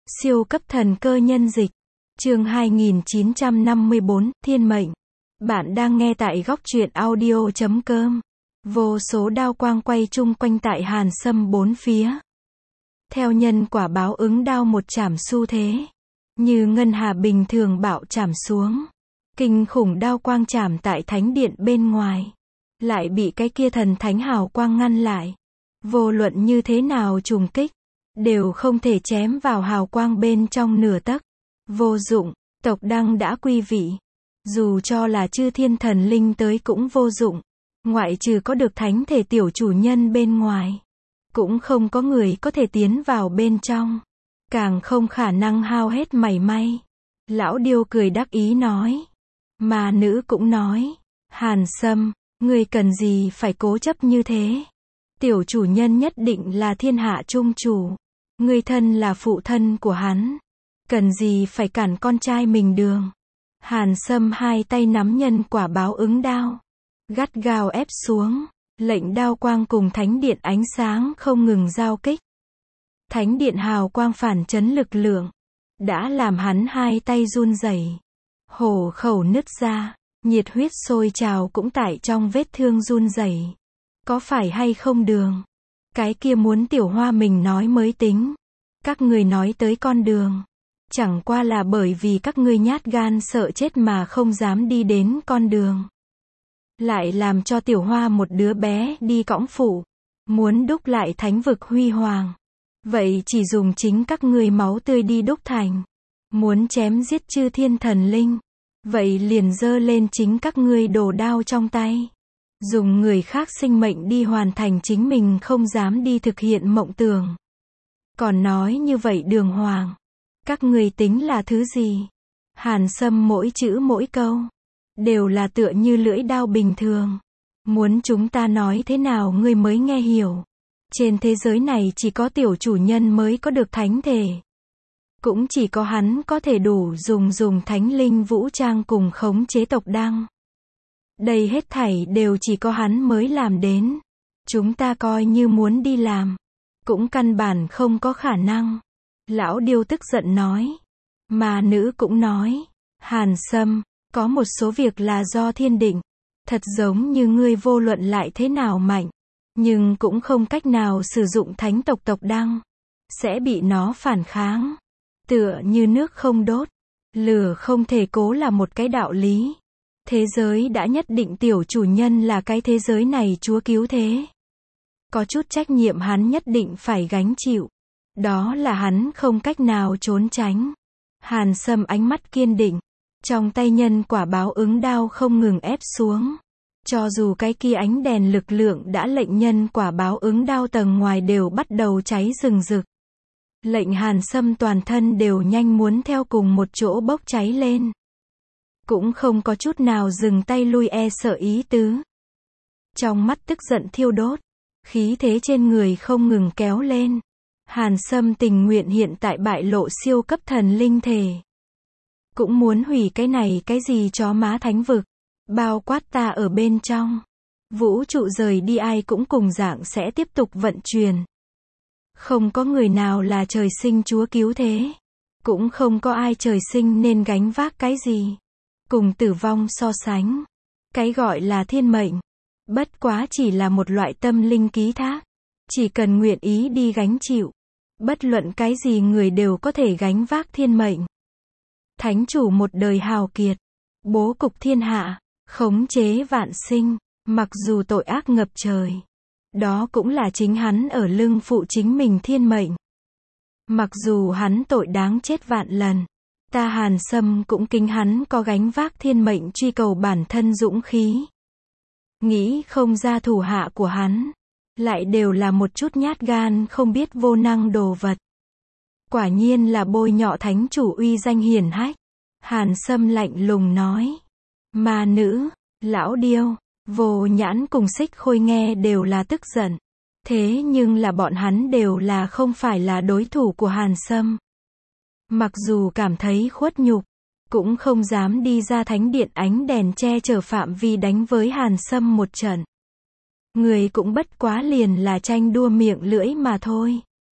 Siêu cấp thần cơ nhân dịch. Chương 2954, Thiên mệnh. Bạn đang nghe tại góc truyện audio.com. Vô số đao quang quay chung quanh tại Hàn Sâm bốn phía. Theo nhân quả báo ứng đao một chảm xu thế. Như ngân hà bình thường bạo chảm xuống. Kinh khủng đao quang chảm tại thánh điện bên ngoài. Lại bị cái kia thần thánh hào quang ngăn lại. Vô luận như thế nào trùng kích, đều không thể chém vào hào quang bên trong nửa tấc. Vô dụng, tộc Đăng đã quy vị. Dù cho là chư thiên thần linh tới cũng vô dụng. Ngoại trừ có được thánh thể tiểu chủ nhân bên ngoài. Cũng không có người có thể tiến vào bên trong. Càng không khả năng hao hết mảy may. Lão điêu cười đắc ý nói. Mà nữ cũng nói. Hàn Sâm, ngươi cần gì phải cố chấp như thế? Tiểu chủ nhân nhất định là thiên hạ trung chủ. Ngươi thân là phụ thân của hắn. Cần gì phải cản con trai mình đường. Hàn Sâm hai tay nắm nhân quả báo ứng đao. Gắt gao ép xuống. Lệnh đao quang cùng thánh điện ánh sáng không ngừng giao kích. Thánh điện hào quang phản chấn lực lượng. Đã làm hắn hai tay run rẩy. Hổ khẩu nứt ra. Nhiệt huyết sôi trào cũng tại trong vết thương run rẩy. Có phải hay không đường? Cái kia muốn tiểu hoa mình nói mới tính. Các người nói tới con đường. Chẳng qua là bởi vì các ngươi nhát gan sợ chết mà không dám đi đến con đường. Lại làm cho tiểu hoa một đứa bé đi cõng phụ. Muốn đúc lại thánh vực huy hoàng. Vậy chỉ dùng chính các ngươi máu tươi đi đúc thành. Muốn chém giết chư thiên thần linh. Vậy liền giơ lên chính các ngươi đồ đao trong tay. Dùng người khác sinh mệnh đi hoàn thành chính mình không dám đi thực hiện mộng tưởng. Còn nói như vậy đường hoàng. Các ngươi tính là thứ gì? Hàn Sâm mỗi chữ mỗi câu. Đều là tựa như lưỡi đao bình thường. Muốn chúng ta nói thế nào ngươi mới nghe hiểu. Trên thế giới này chỉ có tiểu chủ nhân mới có được thánh thể. Cũng chỉ có hắn có thể đủ dùng thánh linh vũ trang cùng khống chế tộc Đăng. Đây hết thảy đều chỉ có hắn mới làm đến. Chúng ta coi như muốn đi làm. Cũng căn bản không có khả năng. Lão điêu tức giận nói. Mà nữ cũng nói. Hàn Sâm, có một số việc là do thiên định. Thật giống như ngươi vô luận lại thế nào mạnh. Nhưng cũng không cách nào sử dụng thánh tộc Đăng. Sẽ bị nó phản kháng. Tựa như nước không đốt. Lửa không thể cố là một cái đạo lý. Thế giới đã nhất định tiểu chủ nhân là cái thế giới này chúa cứu thế. Có chút trách nhiệm hắn nhất định phải gánh chịu. Đó là hắn không cách nào trốn tránh. Hàn Sâm ánh mắt kiên định. Trong tay nhân quả báo ứng đao không ngừng ép xuống. Cho dù cái kia ánh đèn lực lượng đã lệnh nhân quả báo ứng đao tầng ngoài đều bắt đầu cháy rừng rực. Lệnh Hàn Sâm toàn thân đều nhanh muốn theo cùng một chỗ bốc cháy lên. Cũng không có chút nào dừng tay lui sợ ý tứ. Trong mắt tức giận thiêu đốt. Khí thế trên người không ngừng kéo lên. Hàn Sâm tình nguyện hiện tại bại lộ siêu cấp thần linh thể. Cũng muốn hủy cái này cái gì chó má thánh vực. Bao quát ta ở bên trong. Vũ trụ rời đi ai cũng cùng dạng sẽ tiếp tục vận chuyển. Không có người nào là trời sinh chúa cứu thế. Cũng không có ai trời sinh nên gánh vác cái gì. Cùng tử vong so sánh. Cái gọi là thiên mệnh. Bất quá chỉ là một loại tâm linh ký thác. Chỉ cần nguyện ý đi gánh chịu. Bất luận cái gì người đều có thể gánh vác thiên mệnh. Thánh chủ một đời hào kiệt. Bố cục thiên hạ. Khống chế vạn sinh. Mặc dù tội ác ngập trời. Đó cũng là chính hắn ở lưng phụ chính mình thiên mệnh. Mặc dù hắn tội đáng chết vạn lần. Ta Hàn Sâm cũng kính hắn có gánh vác thiên mệnh truy cầu bản thân dũng khí. Nghĩ không ra thủ hạ của hắn. Lại đều là một chút nhát gan không biết vô năng đồ vật. Quả nhiên là bôi nhọ thánh chủ uy danh hiển hách. Hàn Sâm lạnh lùng nói. Mà nữ, lão điêu, vô nhãn cùng xích khôi nghe đều là tức giận. Thế nhưng là bọn hắn đều là không phải là đối thủ của Hàn Sâm. Mặc dù cảm thấy khuất nhục, cũng không dám đi ra thánh điện ánh đèn che chở phạm vi đánh với Hàn Sâm một trận. Người cũng bất quá liền là tranh đua miệng lưỡi mà thôi.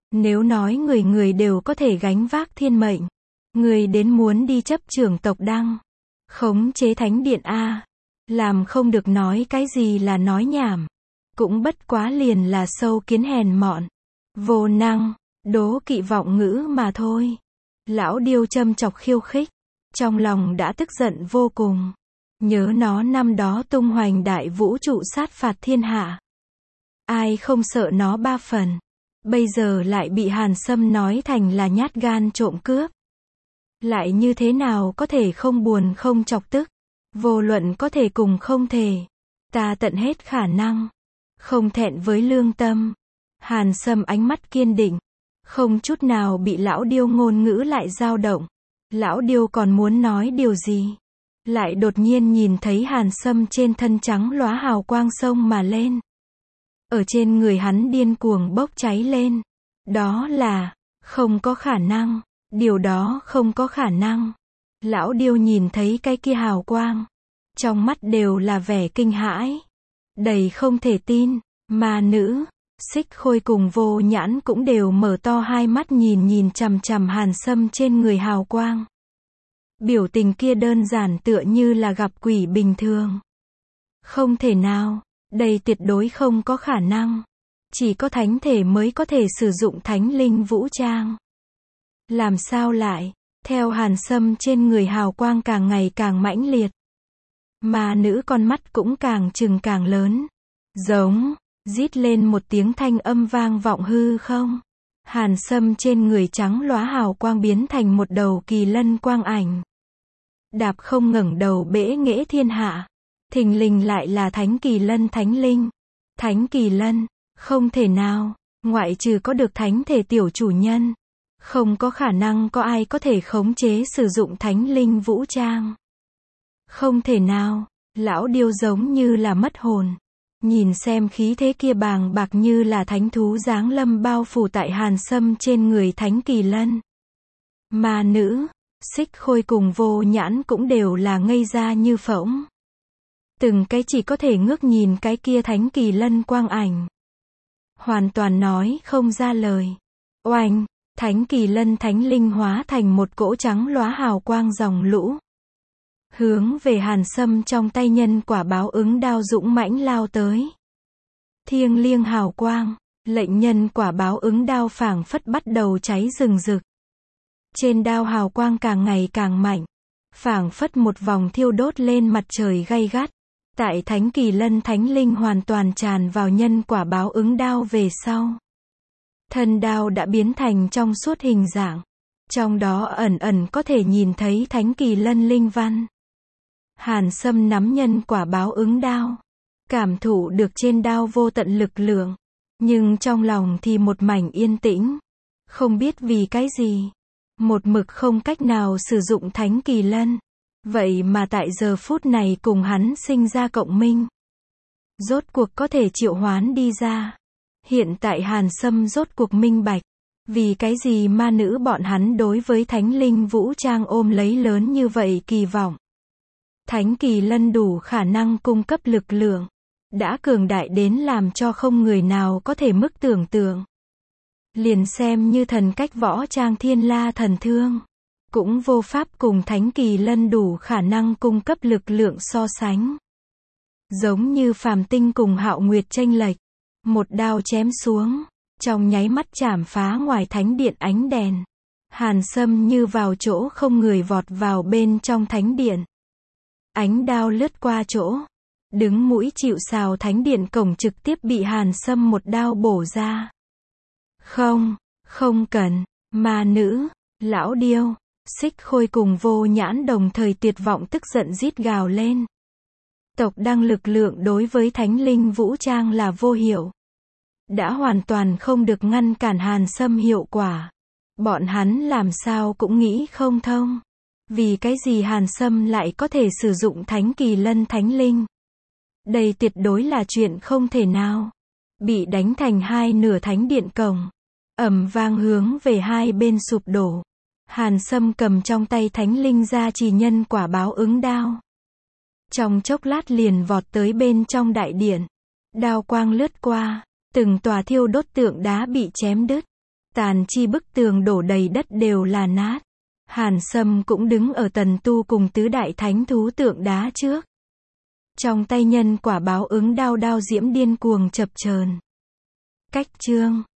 Nếu nói người người đều có thể gánh vác thiên mệnh, người đến muốn đi chấp trưởng tộc Đăng, khống chế thánh điện a, làm không được nói cái gì là nói nhảm, cũng bất quá liền là sâu kiến hèn mọn, vô năng, đố kỵ vọng ngữ mà thôi. Lão điêu châm chọc khiêu khích, trong lòng đã tức giận vô cùng. Nhớ nó năm đó tung hoành đại vũ trụ sát phạt thiên hạ, ai không sợ nó ba phần. Bây giờ lại bị Hàn Sâm nói thành là nhát gan trộm cướp. Lại như thế nào có thể không buồn không chọc tức. Vô luận có thể cùng không thể. Ta tận hết khả năng. Không thẹn với lương tâm. Hàn Sâm ánh mắt kiên định. Không chút nào bị lão điêu ngôn ngữ lại dao động. Lão điêu còn muốn nói điều gì. Lại đột nhiên nhìn thấy Hàn Sâm trên thân trắng lóa hào quang sông mà lên. Ở trên người hắn điên cuồng bốc cháy lên. Đó là, không có khả năng. Điều đó không có khả năng. Lão điêu nhìn thấy cái kia hào quang. Trong mắt đều là vẻ kinh hãi. Đầy không thể tin. Ma nữ, Xích Khôi cùng Vô Nhãn cũng đều mở to hai mắt nhìn chằm chằm Hàn Sâm trên người hào quang. Biểu tình kia đơn giản tựa như là gặp quỷ bình thường. Không thể nào. Đây tuyệt đối không có khả năng. Chỉ có thánh thể mới có thể sử dụng thánh linh vũ trang. Làm sao lại, theo Hàn Sâm trên người hào quang càng ngày càng mãnh liệt. Ma nữ con mắt cũng càng trừng càng lớn. Giống, rít lên một tiếng thanh âm vang vọng hư không. Hàn Sâm trên người trắng lóa hào quang biến thành một đầu kỳ lân quang ảnh. Đạp không ngẩng đầu bẽ nghễ thiên hạ. Thình lình lại là thánh kỳ lân thánh linh. Thánh kỳ lân, không thể nào, ngoại trừ có được thánh thể tiểu chủ nhân. Không có khả năng có ai có thể khống chế sử dụng thánh linh vũ trang. Không thể nào, lão điêu giống như là mất hồn. Nhìn xem khí thế kia bàng bạc như là thánh thú giáng lâm bao phủ tại Hàn Sâm trên người thánh kỳ lân. Ma nữ, Xích Khôi cùng Vô Nhãn cũng đều là ngây ra như phỗng. Từng cái chỉ có thể ngước nhìn cái kia thánh kỳ lân quang ảnh. Hoàn toàn nói không ra lời. Oanh, thánh kỳ lân thánh linh hóa thành một cỗ trắng lóa hào quang dòng lũ. Hướng về Hàn Sâm trong tay nhân quả báo ứng đao dũng mãnh lao tới. Thiêng liêng hào quang, lệnh nhân quả báo ứng đao phảng phất bắt đầu cháy rừng rực. Trên đao hào quang càng ngày càng mạnh. Phảng phất một vòng thiêu đốt lên mặt trời gay gắt. Tại thánh kỳ lân thánh linh hoàn toàn tràn vào nhân quả báo ứng đao về sau. Thân đao đã biến thành trong suốt hình dạng. Trong đó ẩn ẩn có thể nhìn thấy thánh kỳ lân linh văn. Hàn Sâm nắm nhân quả báo ứng đao. Cảm thụ được trên đao vô tận lực lượng. Nhưng trong lòng thì một mảnh yên tĩnh. Không biết vì cái gì. Một mực không cách nào sử dụng thánh kỳ lân. Vậy mà tại giờ phút này cùng hắn sinh ra cộng minh. Rốt cuộc có thể triệu hoán đi ra. Hiện tại Hàn Sâm rốt cuộc minh bạch. Vì cái gì ma nữ bọn hắn đối với thánh linh vũ trang ôm lấy lớn như vậy kỳ vọng. Thánh kỳ lân đủ khả năng cung cấp lực lượng. Đã cường đại đến làm cho không người nào có thể mức tưởng tượng. Liền xem như thần cách võ trang thiên la thần thương. Cũng vô pháp cùng thánh kỳ lân đủ khả năng cung cấp lực lượng so sánh. Giống như phàm tinh cùng hạo nguyệt chênh lệch. Một đao chém xuống. Trong nháy mắt chảm phá ngoài thánh điện ánh đèn. Hàn Sâm như vào chỗ không người vọt vào bên trong thánh điện. Ánh đao lướt qua chỗ. Đứng mũi chịu sào thánh điện cổng trực tiếp bị Hàn Sâm một đao bổ ra. Không cần, ma nữ, lão điêu, Xích Khôi cùng Vô Nhãn đồng thời tuyệt vọng tức giận rít gào lên. Tộc Đăng lực lượng đối với thánh linh vũ trang là vô hiệu. Đã hoàn toàn không được ngăn cản Hàn Sâm hiệu quả. Bọn hắn làm sao cũng nghĩ không thông. Vì cái gì Hàn Sâm lại có thể sử dụng thánh kỳ lân thánh linh? Đây tuyệt đối là chuyện không thể nào. Bị đánh thành hai nửa thánh điện cổng. Ầm vang hướng về hai bên sụp đổ. Hàn Sâm cầm trong tay thánh linh ra trì nhân quả báo ứng đao. Trong chốc lát liền vọt tới bên trong đại điện. Đao quang lướt qua. Từng tòa thiêu đốt tượng đá bị chém đứt. Tàn chi bức tường đổ đầy đất đều là nát. Hàn Sâm cũng đứng ở Tần Tu cùng tứ đại thánh thú tượng đá trước. Trong tay nhân quả báo ứng đao đao diễm điên cuồng chập chờn. Cách chương